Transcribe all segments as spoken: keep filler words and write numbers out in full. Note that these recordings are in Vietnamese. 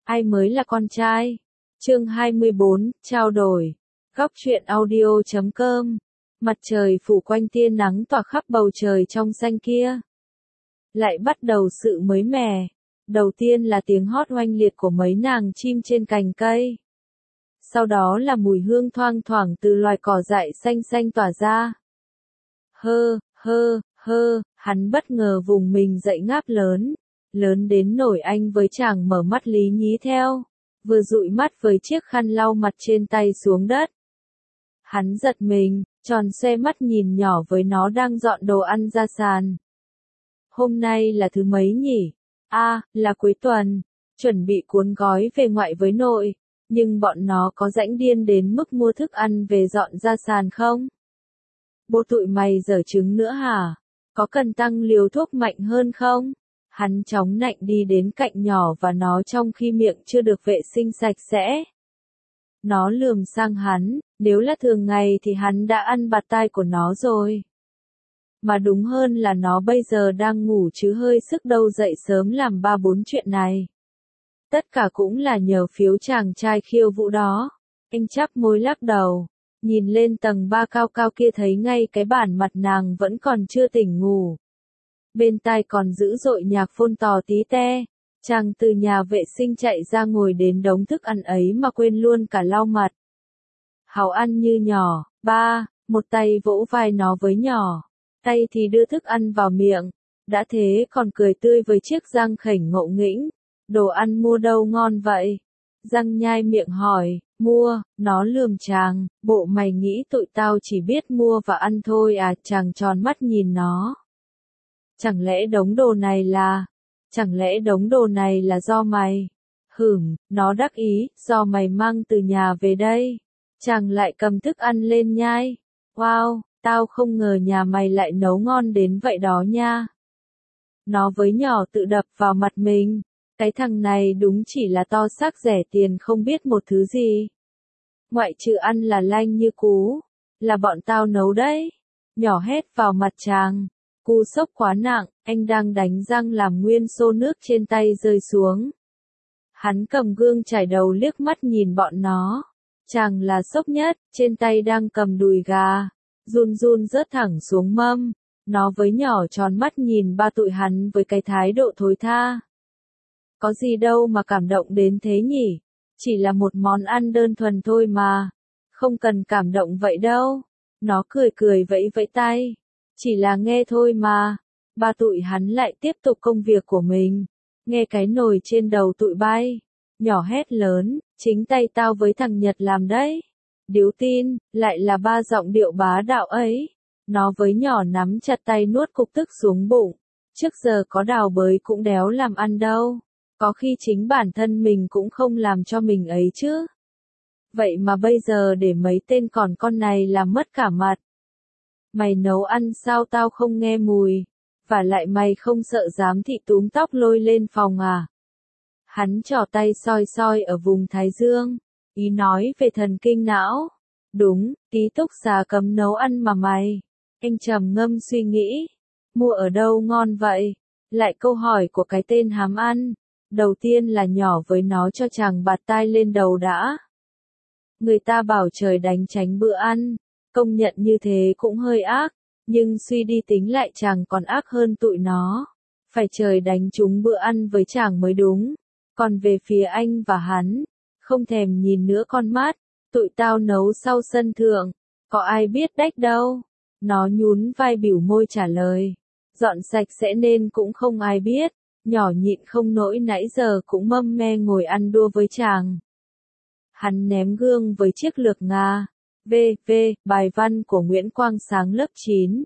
Ai mới là con trai? Chương hai mươi bốn, trao đổi. Góc truyện audio chấm com. Mặt trời phủ quanh tia nắng tỏa khắp bầu trời trong xanh kia. Lại bắt đầu sự mới mẻ. Đầu tiên là tiếng hót oanh liệt của mấy nàng chim trên cành cây. Sau đó là mùi hương thoang thoảng từ loài cỏ dại xanh xanh tỏa ra. Hơ, hơ, hơ, hắn bất ngờ vùng mình dậy ngáp lớn. Lớn đến nổi anh với chàng mở mắt lý nhí theo, vừa dụi mắt với chiếc khăn lau mặt trên tay xuống đất. Hắn giật mình, tròn xoe mắt nhìn nhỏ với nó đang dọn đồ ăn ra sàn. Hôm nay là thứ mấy nhỉ? A, à, là cuối tuần, chuẩn bị cuốn gói về ngoại với nội, nhưng bọn nó có rãnh điên đến mức mua thức ăn về dọn ra sàn không? Bố tụi mày dở trứng nữa hả? Có cần tăng liều thuốc mạnh hơn không? Hắn chóng nạnh đi đến cạnh nhỏ và nó trong khi miệng chưa được vệ sinh sạch sẽ. Nó lườm sang hắn, nếu là thường ngày thì hắn đã ăn bạt tai của nó rồi. Mà đúng hơn là nó bây giờ đang ngủ chứ hơi sức đâu dậy sớm làm ba bốn chuyện này. Tất cả cũng là nhờ phiếu chàng trai khiêu vũ đó. Anh chắp môi lắc đầu, nhìn lên tầng ba cao cao kia thấy ngay cái bản mặt nàng vẫn còn chưa tỉnh ngủ. Bên tai còn dữ dội nhạc phôn tò tí te, chàng từ nhà vệ sinh chạy ra ngồi đến đống thức ăn ấy mà quên luôn cả lau mặt. Hảo ăn như nhỏ, ba, một tay vỗ vai nó với nhỏ, tay thì đưa thức ăn vào miệng, đã thế còn cười tươi với chiếc răng khểnh ngộ nghĩnh, đồ ăn mua đâu ngon vậy? Răng nhai miệng hỏi, mua, nó lườm chàng, bộ mày nghĩ tụi tao chỉ biết mua và ăn thôi à? Chàng tròn mắt nhìn nó. Chẳng lẽ đống đồ này là, chẳng lẽ đống đồ này là do mày? Hửm, nó đắc ý, do mày mang từ nhà về đây. Chàng lại cầm thức ăn lên nhai. Wow, tao không ngờ nhà mày lại nấu ngon đến vậy đó nha. Nó với nhỏ tự đập vào mặt mình. Cái thằng này đúng chỉ là to xác rẻ tiền không biết một thứ gì. Ngoại trừ ăn là lanh như cú. Là bọn tao nấu đấy. Nhỏ hét vào mặt chàng. Cú sốc quá nặng, anh đang đánh răng làm nguyên xô nước trên tay rơi xuống. Hắn cầm gương chải đầu liếc mắt nhìn bọn nó. Chàng là sốc nhất, trên tay đang cầm đùi gà. Run run rớt thẳng xuống mâm. Nó với nhỏ tròn mắt nhìn ba tụi hắn với cái thái độ thối tha. Có gì đâu mà cảm động đến thế nhỉ? Chỉ là một món ăn đơn thuần thôi mà. Không cần cảm động vậy đâu. Nó cười cười vẫy vẫy tay. Chỉ là nghe thôi mà. Ba tụi hắn lại tiếp tục công việc của mình. Nghe cái nồi trên đầu tụi bay. Nhỏ hét lớn, chính tay tao với thằng Nhật làm đấy. Điếu tin, lại là ba giọng điệu bá đạo ấy. Nó với nhỏ nắm chặt tay nuốt cục tức xuống bụng. Trước giờ có đào bới cũng đéo làm ăn đâu. Có khi chính bản thân mình cũng không làm cho mình ấy chứ. Vậy mà bây giờ để mấy tên còn con này làm mất cả mặt. Mày nấu ăn sao tao không nghe mùi, và lại mày không sợ giám thị túm tóc lôi lên phòng à? Hắn trỏ tay soi soi ở vùng thái dương, ý nói về thần kinh não. Đúng, ký túc xá cấm nấu ăn mà mày. Anh trầm ngâm suy nghĩ, mua ở đâu ngon vậy? Lại câu hỏi của cái tên hám ăn. Đầu tiên là nhỏ với nó cho chàng bạt tai lên đầu đã. Người ta bảo trời đánh tránh bữa ăn. Công nhận như thế cũng hơi ác, nhưng suy đi tính lại chàng còn ác hơn tụi nó. Phải trời đánh trúng bữa ăn với chàng mới đúng. Còn về phía anh và hắn, không thèm nhìn nữa con mắt, tụi tao nấu sau sân thượng, có ai biết đách đâu. Nó nhún vai bỉu môi trả lời, dọn sạch sẽ nên cũng không ai biết. Nhỏ nhịn không nỗi nãy giờ cũng mâm me ngồi ăn đua với chàng. Hắn ném gương với chiếc lược Nga. V, V, bài văn của Nguyễn Quang Sáng lớp chín.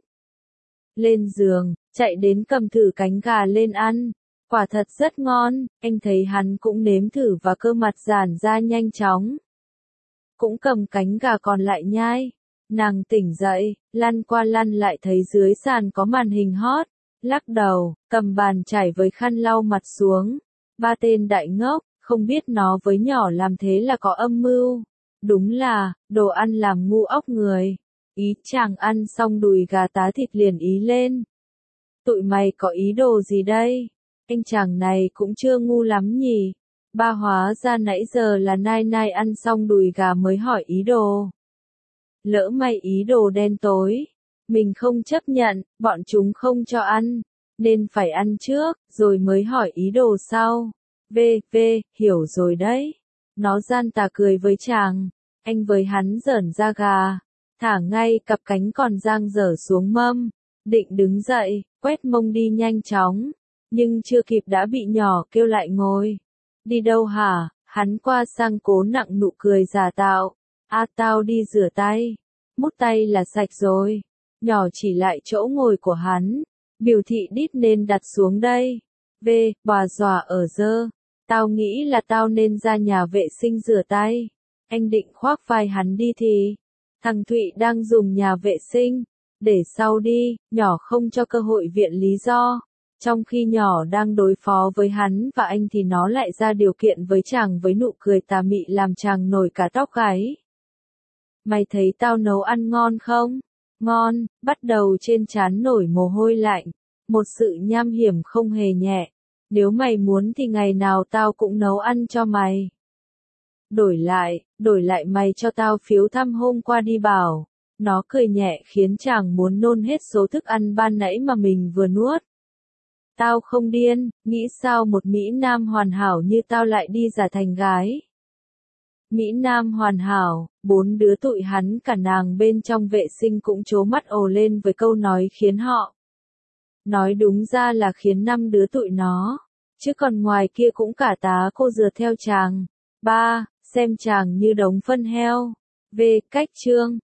Lên giường, chạy đến cầm thử cánh gà lên ăn. Quả thật rất ngon, anh thấy hắn cũng nếm thử và cơ mặt giãn ra nhanh chóng. Cũng cầm cánh gà còn lại nhai. Nàng tỉnh dậy, lăn qua lăn lại thấy dưới sàn có màn hình hot. Lắc đầu, cầm bàn chải với khăn lau mặt xuống. Ba tên đại ngốc, không biết nó với nhỏ làm thế là có âm mưu. Đúng là, đồ ăn làm ngu óc người. Ý chàng ăn xong đùi gà tá thịt liền ý lên. Tụi mày có ý đồ gì đây? Anh chàng này cũng chưa ngu lắm nhỉ. Ba hóa ra nãy giờ là Nai Nai ăn xong đùi gà mới hỏi ý đồ. Lỡ may ý đồ đen tối. Mình không chấp nhận, bọn chúng không cho ăn. Nên phải ăn trước, rồi mới hỏi ý đồ sau. V, V, hiểu rồi đấy. Nó gian tà cười với chàng. Anh với hắn giỡn da gà. Thả ngay cặp cánh còn dang dở xuống mâm. Định đứng dậy, quét mông đi nhanh chóng. Nhưng chưa kịp đã bị nhỏ kêu lại ngồi. Đi đâu hả? Hắn qua sang cố nặng nụ cười giả tạo. À tao đi rửa tay. Mút tay là sạch rồi. Nhỏ chỉ lại chỗ ngồi của hắn. Biểu thị đít nên đặt xuống đây. V, bòa dòa ở dơ. Tao nghĩ là tao nên ra nhà vệ sinh rửa tay. Anh định khoác vai hắn đi thì. Thằng Thụy đang dùng nhà vệ sinh. Để sau đi, nhỏ không cho cơ hội viện lý do. Trong khi nhỏ đang đối phó với hắn và anh thì nó lại ra điều kiện với chàng với nụ cười tà mị làm chàng nổi cả tóc gáy. Mày thấy tao nấu ăn ngon không? Ngon, bắt đầu trên trán nổi mồ hôi lạnh. Một sự nham hiểm không hề nhẹ. Nếu mày muốn thì ngày nào tao cũng nấu ăn cho mày. Đổi lại, đổi lại mày cho tao phiếu thăm hôm qua đi bảo. Nó cười nhẹ khiến chàng muốn nôn hết số thức ăn ban nãy mà mình vừa nuốt. Tao không điên, nghĩ sao một Mỹ Nam hoàn hảo như tao lại đi giả thành gái. Mỹ Nam hoàn hảo, bốn đứa tụi hắn cả nàng bên trong vệ sinh cũng trố mắt ồ lên với câu nói khiến họ. Nói đúng ra là khiến năm đứa tụi nó, chứ còn ngoài kia cũng cả tá cô dừa theo chàng. Ba, xem chàng như đống phân heo. V, cách chương.